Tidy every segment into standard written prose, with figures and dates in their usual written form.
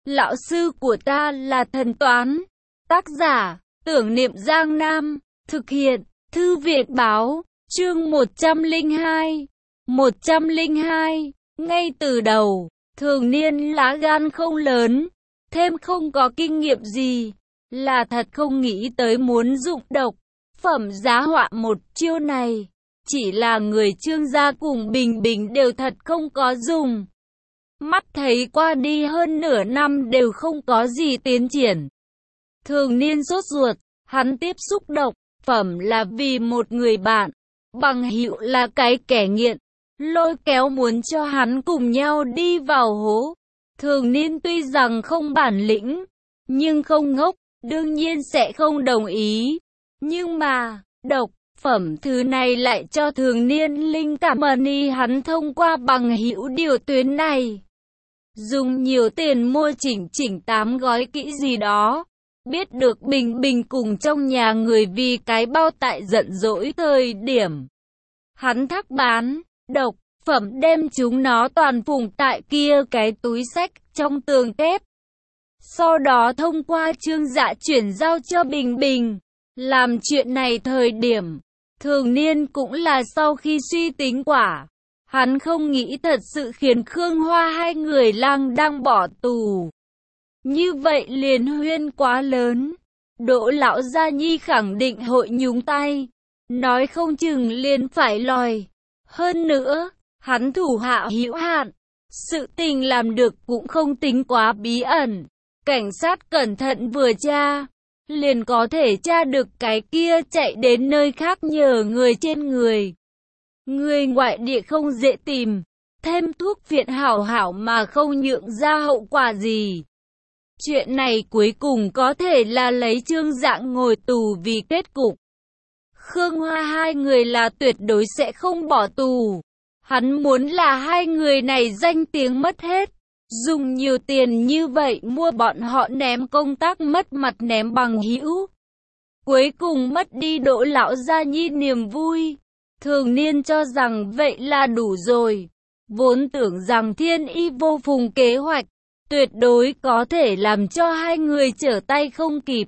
Lão sư của ta là thần toán. Tác giả, Tưởng Niệm Giang Nam. Thực hiện, Thư viện báo. Chương 102. 102. Ngay từ đầu, Thường Niên lá gan không lớn, thêm không có kinh nghiệm gì, là thật không nghĩ tới muốn dụng độc phẩm giá họa một chiêu này. Chỉ là người Trương gia cùng Bình Bình đều thật không có dùng. Mắt thấy qua đi hơn nửa năm đều không có gì tiến triển. Thường Niên sốt ruột, hắn tiếp xúc độc phẩm là vì một người bạn, bằng hữu là cái kẻ nghiện, lôi kéo muốn cho hắn cùng nhau đi vào hố. Thường Niên tuy rằng không bản lĩnh, nhưng không ngốc, đương nhiên sẽ không đồng ý. Nhưng mà, độc phẩm thứ này lại cho Thường Niên linh cảm money, hắn thông qua bằng hữu điều tuyến này. Dùng nhiều tiền mua chỉnh 8 gói kỹ gì đó. Biết được Bình Bình cùng trong nhà người vì cái bao tại giận dỗi thời điểm. Hắn thắc bán, độc phẩm đem chúng nó toàn phùng tại kia cái túi xách trong tường kép. Sau đó thông qua Trương Dạ chuyển giao cho Bình Bình. Làm chuyện này thời điểm, Thường Niên cũng là sau khi suy tính quả. Hắn không nghĩ thật sự khiến Khương Hoa hai người lang đang bỏ tù. Như vậy liền huyên quá lớn. Đỗ lão gia nhi khẳng định hội nhúng tay. Nói không chừng liền phải lòi. Hơn nữa, hắn thủ hạ hữu hạn. Sự tình làm được cũng không tính quá bí ẩn. Cảnh sát cẩn thận vừa tra, liền có thể tra được cái kia chạy đến nơi khác nhờ người trên người. Người ngoại địa không dễ tìm, thêm thuốc viện hảo hảo mà không nhượng ra hậu quả gì. Chuyện này cuối cùng có thể là lấy Trương Dạng ngồi tù vì kết cục. Khương Hoa hai người là tuyệt đối sẽ không bỏ tù. Hắn muốn là hai người này danh tiếng mất hết. Dùng nhiều tiền như vậy mua bọn họ ném công tác mất mặt ném bằng hữu. Cuối cùng mất đi Đỗ lão gia nhi niềm vui. Thường Niên cho rằng vậy là đủ rồi. Vốn tưởng rằng Thiên Y vô phùng kế hoạch tuyệt đối có thể làm cho hai người trở tay không kịp.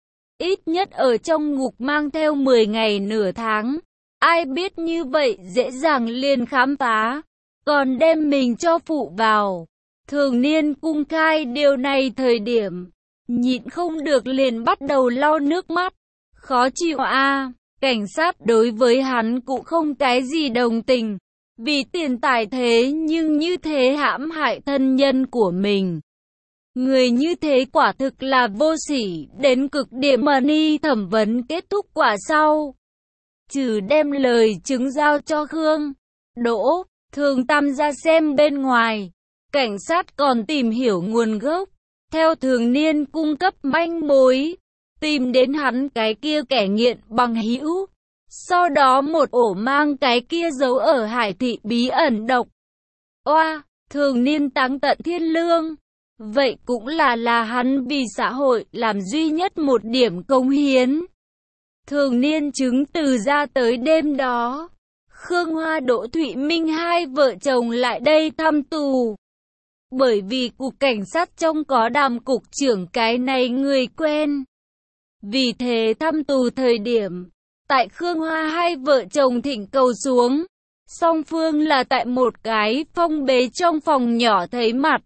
Ít nhất ở trong ngục mang theo 10 ngày nửa tháng. Ai biết như vậy dễ dàng liền khám phá, còn đem mình cho phụ vào. Thường Niên cung khai điều này thời điểm, nhịn không được liền bắt đầu lau nước mắt. Khó chịu a. Cảnh sát đối với hắn cũng không cái gì đồng tình. Vì tiền tài thế nhưng như thế hãm hại thân nhân của mình. Người như thế quả thực là vô sỉ đến cực điểm. Money thẩm vấn kết thúc quả sau, trừ đem lời chứng giao cho Khương, Đỗ, Thường Tam ra xem bên ngoài, cảnh sát còn tìm hiểu nguồn gốc, theo Thường Niên cung cấp manh mối, tìm đến hắn cái kia kẻ nghiện bằng hữu. Sau đó một ổ mang cái kia giấu ở Hải thị bí ẩn độc. Oa, Thường Niên táng tận thiên lương. Vậy cũng là hắn vì xã hội làm duy nhất một điểm cống hiến. Thường Niên chứng từ ra tới đêm đó, Khương Hoa Đỗ Thụy Minh hai vợ chồng lại đây thăm tù. Bởi vì cục cảnh sát trong có Đàm cục trưởng cái này người quen. Vì thế thăm tù thời điểm, tại Khương Hoa hai vợ chồng thỉnh cầu xuống, song phương là tại một cái phong bế trong phòng nhỏ thấy mặt.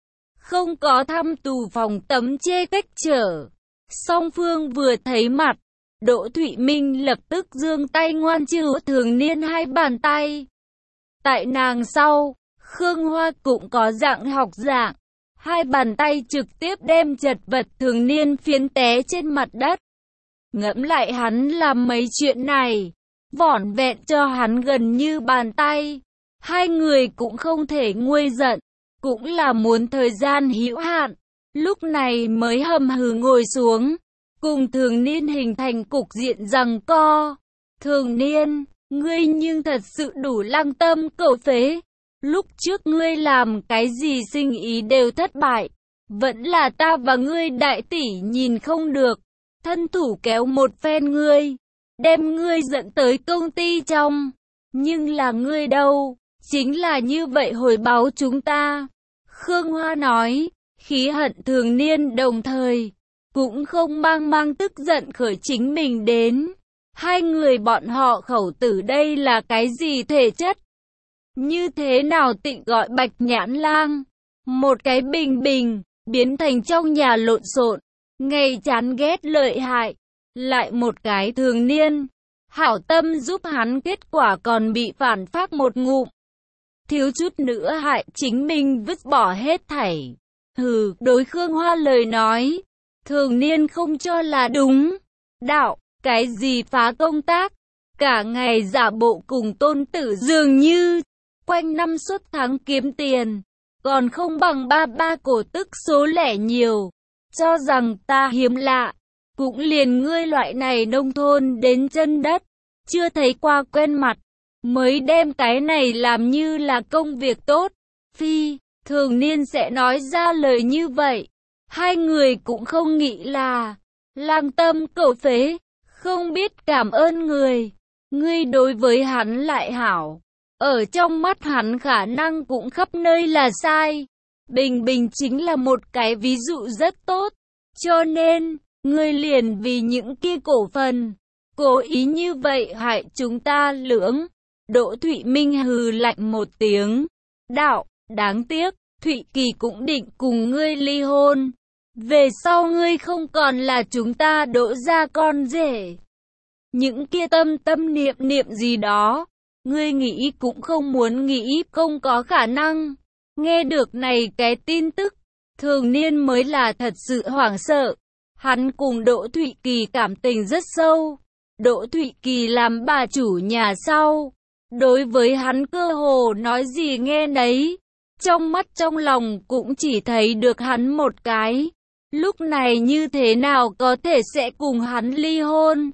Không có thăm tù phòng tấm chê cách trở. Song phương vừa thấy mặt, Đỗ Thụy Minh lập tức giương tay ngoan trừ Thường Niên hai bàn tay. Tại nàng sau, Khương Hoa cũng có dạng học dạng. Hai bàn tay trực tiếp đem chật vật Thường Niên phiến té trên mặt đất. Ngẫm lại hắn làm mấy chuyện này, vỏn vẹn cho hắn gần như bàn tay. Hai người cũng không thể nguôi giận, cũng là muốn thời gian hữu hạn. Lúc này mới hầm hừ ngồi xuống, cùng Thường Niên hình thành cục diện giằng co. Thường Niên, ngươi nhưng thật sự đủ lăng tâm cẩu phế. Lúc trước ngươi làm cái gì sinh ý đều thất bại. Vẫn là ta và ngươi đại tỷ nhìn không được. Thân thủ kéo một phen ngươi, đem ngươi dẫn tới công ty trong. Nhưng là ngươi đâu, chính là như vậy hồi báo chúng ta. Khương Hoa nói, khí hận thường niên đồng thời, cũng không mang tức giận khởi chính mình đến. Hai người bọn họ khẩu tử đây là cái gì thể chất? Như thế nào Tịnh gọi Bạch Nhãn Lang? Một cái bình, biến thành trong nhà lộn xộn, ngày chán ghét lợi hại. Lại một cái thường niên, hảo tâm giúp hắn kết quả còn bị phản phác một ngụm. Thiếu chút nữa hại chính mình vứt bỏ hết thảy. Hừ, đối Khương Hoa lời nói, thường niên không cho là đúng. Đạo, cái gì phá công tác, cả ngày giả bộ cùng tôn tử dường như, quanh năm suốt tháng kiếm tiền, còn không bằng ba cổ tức số lẻ nhiều, cho rằng ta hiếm lạ, cũng liền ngươi loại này nông thôn đến chân đất, chưa thấy qua quen mặt, mới đem cái này làm như là công việc tốt. Phi, thường niên sẽ nói ra lời như vậy, hai người cũng không nghĩ là lang tâm cầu phế, không biết cảm ơn người, ngươi đối với hắn lại hảo. Ở trong mắt hắn khả năng cũng khắp nơi là sai. Bình chính là một cái ví dụ rất tốt. Cho nên, ngươi liền vì những kia cổ phần, cố ý như vậy hại chúng ta lưỡng. Đỗ Thụy Minh hừ lạnh một tiếng. Đạo, đáng tiếc, Thụy Kỳ cũng định cùng ngươi ly hôn. Về sau ngươi không còn là chúng ta Đỗ gia con rể. Những kia tâm niệm gì đó, ngươi nghĩ cũng không muốn nghĩ, không có khả năng. Nghe được này cái tin tức, thường niên mới là thật sự hoảng sợ. Hắn cùng Đỗ Thụy Kỳ cảm tình rất sâu. Đỗ Thụy Kỳ làm bà chủ nhà sau, đối với hắn cơ hồ nói gì nghe nấy. Trong mắt trong lòng cũng chỉ thấy được hắn một cái. Lúc này như thế nào có thể sẽ cùng hắn ly hôn?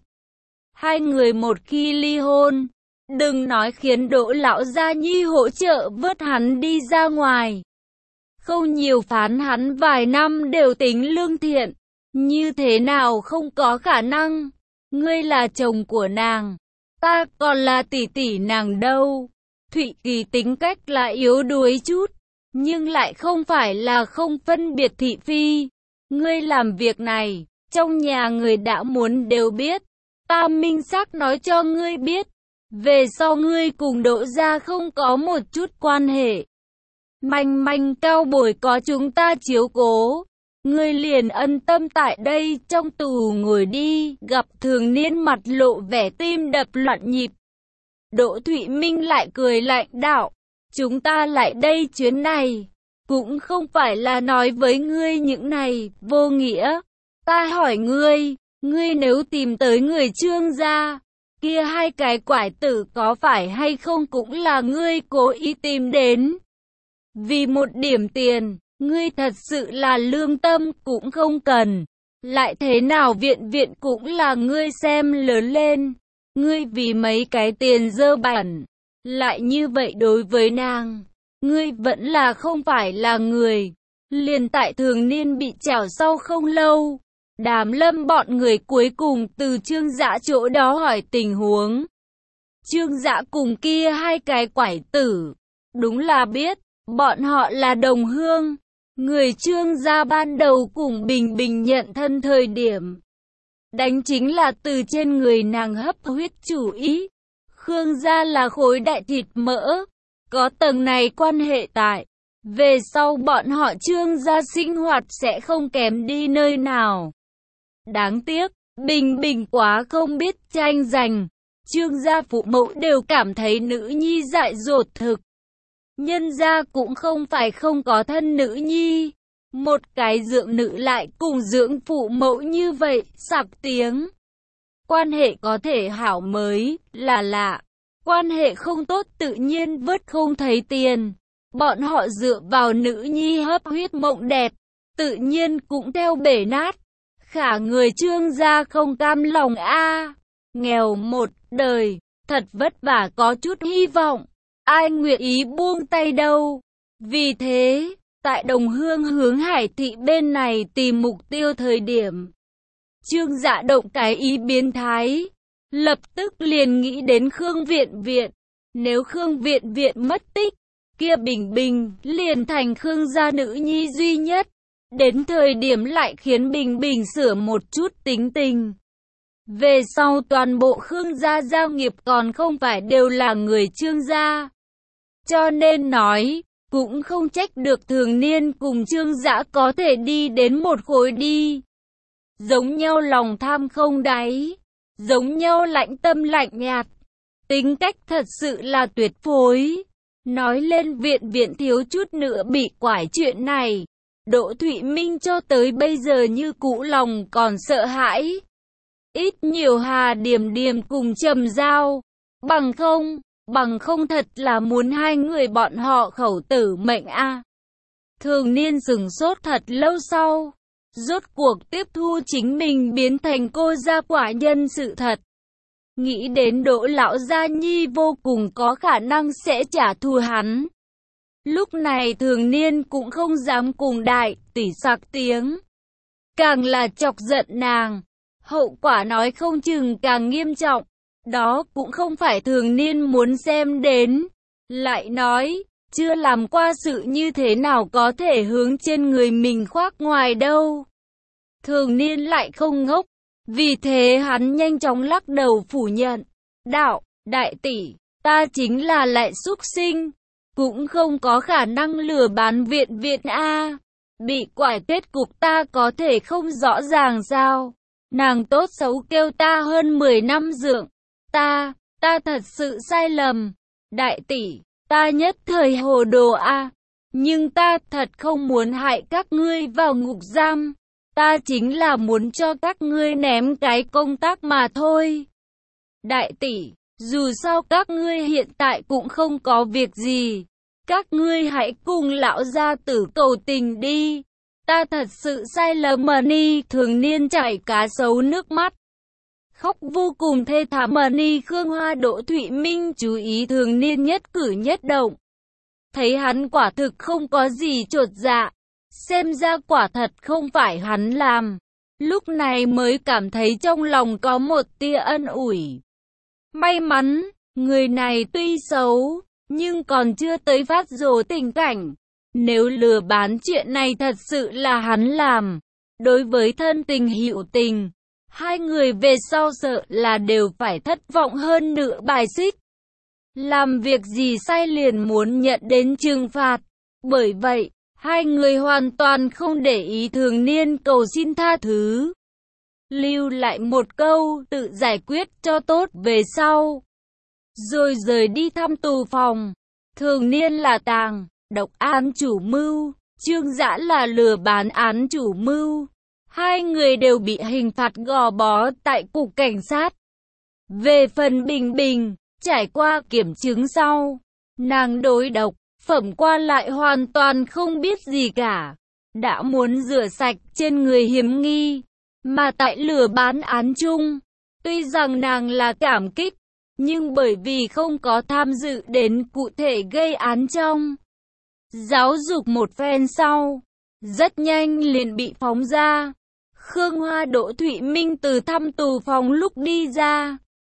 Hai người một khi ly hôn, đừng nói khiến Đỗ lão gia nhi hỗ trợ vớt hắn đi ra ngoài. Không nhiều phán hắn vài năm đều tính lương thiện. Như thế nào không có khả năng? Ngươi là chồng của nàng, ta còn là tỷ tỷ nàng đâu. Thụy Kỳ tính cách là yếu đuối chút, nhưng lại không phải là không phân biệt thị phi. Ngươi làm việc này, trong nhà người đã muốn đều biết. Ta minh xác nói cho ngươi biết, về sau ngươi cùng Đỗ gia không có một chút quan hệ. Manh cao bồi có chúng ta chiếu cố, ngươi liền ân tâm tại đây trong tù ngồi đi. Gặp thường niên mặt lộ vẻ tim đập loạn nhịp, Đỗ Thụy Minh lại cười lạnh đạo, chúng ta lại đây chuyến này, cũng không phải là nói với ngươi những này vô nghĩa. Ta hỏi ngươi, ngươi nếu tìm tới người Trương gia, kia hai cái quải tử có phải hay không cũng là ngươi cố ý tìm đến? Vì một điểm tiền, ngươi thật sự là lương tâm cũng không cần. Lại thế nào viện cũng là ngươi xem lớn lên. Ngươi vì mấy cái tiền dơ bẩn, lại như vậy đối với nàng. Ngươi vẫn là không phải là người. Liền tại thường niên bị trảo sau không lâu, Đàm Lâm bọn người cuối cùng từ Trương Dã chỗ đó hỏi tình huống. Trương Dã cùng kia hai cái quải tử, đúng là biết, bọn họ là đồng hương. Người Trương gia ban đầu cùng Bình nhận thân thời điểm, đánh chính là từ trên người nàng hấp huyết chủ ý. Khương gia là khối đại thịt mỡ, có tầng này quan hệ tại. Về sau bọn họ Trương gia sinh hoạt sẽ không kém đi nơi nào. Đáng tiếc, Bình quá không biết tranh giành. Trương gia phụ mẫu đều cảm thấy nữ nhi dại dột thực. Nhân gia cũng không phải không có thân nữ nhi. Một cái dưỡng nữ lại cùng dưỡng phụ mẫu như vậy, sặc tiếng. Quan hệ có thể hảo mới là lạ. Quan hệ không tốt tự nhiên vớt không thấy tiền. Bọn họ dựa vào nữ nhi hấp huyết mộng đẹp, tự nhiên cũng theo bể nát. Khả người Trương gia không cam lòng a, nghèo một đời, thật vất vả có chút hy vọng, ai nguyện ý buông tay đâu. Vì thế, tại Đồng Hương hướng Hải thị bên này tìm mục tiêu thời điểm, Trương Dạ động cái ý biến thái, lập tức liền nghĩ đến Khương Viện. Nếu Khương Viện mất tích, kia Bình liền thành Khương gia nữ nhi duy nhất. Đến thời điểm lại khiến Bình Bình sửa một chút tính tình. Về sau toàn bộ Khương gia gia nghiệp còn không phải đều là người Trương gia. Cho nên nói, cũng không trách được Thường Niên cùng Trương Dã có thể đi đến một khối đi. Giống nhau lòng tham không đáy, giống nhau lãnh tâm lạnh nhạt, tính cách thật sự là tuyệt phối. Nói lên Viện thiếu chút nữa bị quải chuyện này, Đỗ Thụy Minh cho tới bây giờ như cũ lòng còn sợ hãi. Ít nhiều Hà Điềm Điềm cùng Trầm Giao, bằng không thật là muốn hai người bọn họ khẩu tử mệnh a. Thường Niên sửng sốt thật lâu sau, rốt cuộc tiếp thu chính mình biến thành cô gia quả nhân sự thật. Nghĩ đến Đỗ lão gia nhi vô cùng có khả năng sẽ trả thù hắn. Lúc này Thường Niên cũng không dám cùng đại tỷ sặc tiếng, càng là chọc giận nàng, hậu quả nói không chừng càng nghiêm trọng. Đó cũng không phải Thường Niên muốn xem đến. Lại nói, chưa làm qua sự như thế nào có thể hướng trên người mình khoác ngoài đâu. Thường Niên lại không ngốc, vì thế hắn nhanh chóng lắc đầu phủ nhận. Đạo, đại tỷ, ta chính là lại súc sinh, cũng không có khả năng lừa bán Viện a. Bị quải kết cục ta có thể không rõ ràng sao? Nàng tốt xấu kêu ta hơn 10 năm dưỡng. Ta thật sự sai lầm. Đại tỷ, ta nhất thời hồ đồ a. Nhưng ta thật không muốn hại các ngươi vào ngục giam. Ta chính là muốn cho các ngươi ném cái công tác mà thôi. Đại tỷ, dù sao các ngươi hiện tại cũng không có việc gì. Các ngươi hãy cùng lão gia tử cầu tình đi. Ta thật sự sai lầm mà ni. Thường Niên chảy cá sấu nước mắt, khóc vô cùng thê thảm mà ni. Khương Hoa Đỗ Thụy Minh chú ý Thường Niên nhất cử nhất động, thấy hắn quả thực không có gì chột dạ, xem ra quả thật không phải hắn làm. Lúc này mới cảm thấy trong lòng có một tia ân ủi. May mắn, người này tuy xấu, nhưng còn chưa tới phát rồ tình cảnh. Nếu lừa bán chuyện này thật sự là hắn làm, đối với thân tình hữu tình, hai người về sau sợ là đều phải thất vọng hơn nữa bài xích. Làm việc gì sai liền muốn nhận đến trừng phạt. Bởi vậy, hai người hoàn toàn không để ý Thường Niên cầu xin tha thứ. Lưu lại một câu tự giải quyết cho tốt về sau. Rồi rời đi thăm tù phòng. Thường Niên là tàng độc án chủ mưu, Trương Dã là lừa bán án chủ mưu. Hai người đều bị hình phạt gò bó tại cục cảnh sát. Về phần Bình Bình, trải qua kiểm chứng sau, nàng đối độc phẩm qua lại hoàn toàn không biết gì cả, đã muốn rửa sạch trên người hiếm nghi. Mà tại lừa bán án chung, tuy rằng nàng là cảm kích, nhưng bởi vì không có tham dự đến cụ thể gây án trong giáo dục một phen sau, rất nhanh liền bị phóng ra. Khương Hoa Đỗ Thụy Minh từ thăm tù phòng lúc đi ra,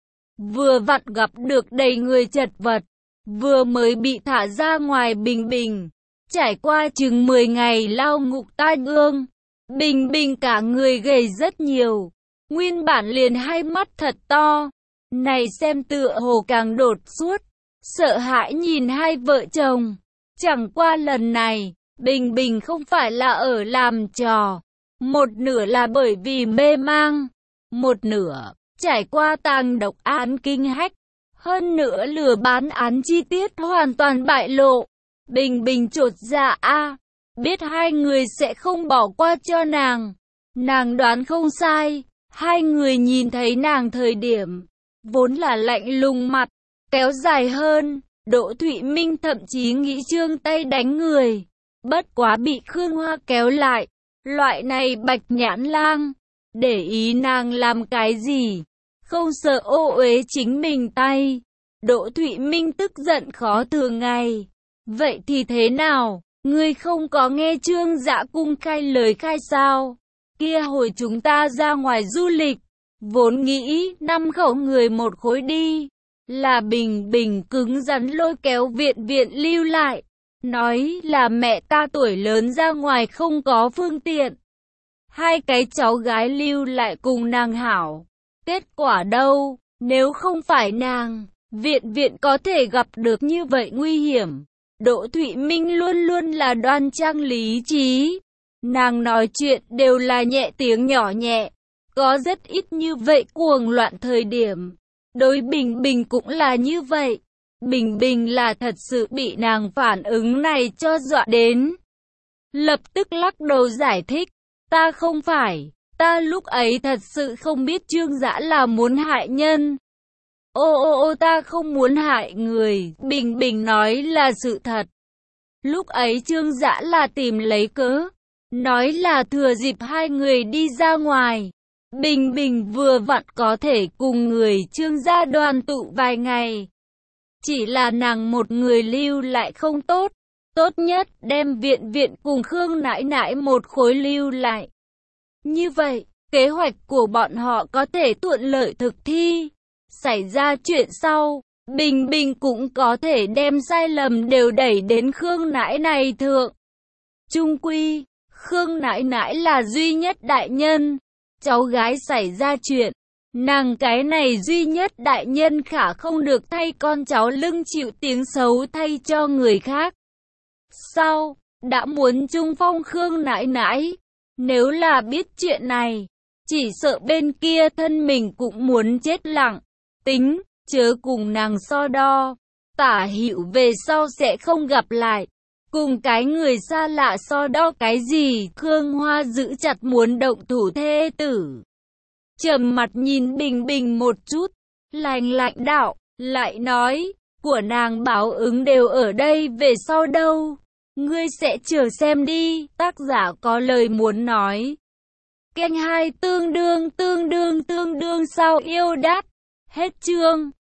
vừa vặn gặp được đầy người chật vật, vừa mới bị thả ra ngoài. Bình Bình trải qua chừng 10 ngày lao ngục tai ương, Bình Bình cả người gầy rất nhiều, nguyên bản liền hai mắt thật to, này xem tựa hồ càng đột xuất, sợ hãi nhìn hai vợ chồng. Chẳng qua lần này, Bình Bình không phải là ở làm trò, một nửa là bởi vì mê mang, một nửa trải qua tàng độc án kinh hách, hơn nữa lừa bán án chi tiết hoàn toàn bại lộ. Bình Bình chột dạ biết hai người sẽ không bỏ qua cho nàng. Nàng đoán không sai, hai người nhìn thấy nàng thời điểm, vốn là lạnh lùng mặt, kéo dài hơn. Đỗ Thụy Minh thậm chí nghĩ trương tay đánh người, bất quá bị Khương Hoa kéo lại. Loại này bạch nhãn lang, để ý nàng làm cái gì, không sợ ô uế chính mình tay. Đỗ Thụy Minh tức giận khó thường ngày. Vậy thì thế nào, ngươi không có nghe Trương Dã cung khai lời khai sao? Kia hồi chúng ta ra ngoài du lịch, vốn nghĩ 5 khẩu người một khối đi, là Bình Bình cứng rắn lôi kéo Viện lưu lại. nói là mẹ ta tuổi lớn ra ngoài không có phương tiện. Hai cái cháu gái lưu lại cùng nàng hảo. Kết quả đâu, nếu không phải nàng, viện có thể gặp được như vậy nguy hiểm. Đỗ Thụy Minh luôn luôn là đoan trang lý trí. Nàng nói chuyện đều là nhẹ tiếng nhỏ nhẹ. Có rất ít như vậy cuồng loạn thời điểm. Đối Bình Bình cũng là như vậy. Bình Bình là thật sự bị nàng phản ứng này cho dọa đến. Lập tức lắc đầu giải thích. Ta không phải, ta lúc ấy thật sự không biết Trương Dã là muốn hại nhân. Ô ta không muốn hại người, Bình Bình nói là sự thật. Lúc ấy Trương Dã là tìm lấy cớ, nói là thừa dịp hai người đi ra ngoài. Bình Bình vừa vặn có thể cùng người Trương gia đoàn tụ vài ngày. Chỉ là nàng một người lưu lại không tốt. Tốt nhất đem viện cùng Khương nãi nãi một khối lưu lại. Như vậy, kế hoạch của bọn họ có thể thuận lợi thực thi. Xảy ra chuyện sau, Bình Bình cũng có thể đem sai lầm đều đẩy đến Khương nãi này thượng. Chung quy, Khương nãi nãi là duy nhất đại nhân. Cháu gái xảy ra chuyện, nàng cái này duy nhất đại nhân khả không được thay con cháu lưng chịu tiếng xấu thay cho người khác. Sao, đã muốn chung phong Khương nãi nãi, nếu là biết chuyện này, chỉ sợ bên kia thân mình cũng muốn chết lặng. Tính, chớ cùng nàng so đo, Tả Hữu về sau sẽ không gặp lại. Cùng cái người xa lạ so đo cái gì? Khương Hoa giữ chặt muốn động thủ thê tử. Trầm mặt nhìn Bình Bình một chút, lạnh đạo, lại nói, của nàng báo ứng đều ở đây về sau đâu. Ngươi sẽ chờ xem đi, tác giả có lời muốn nói. Kênh 2 tương đương sao yêu đát. Hết chương.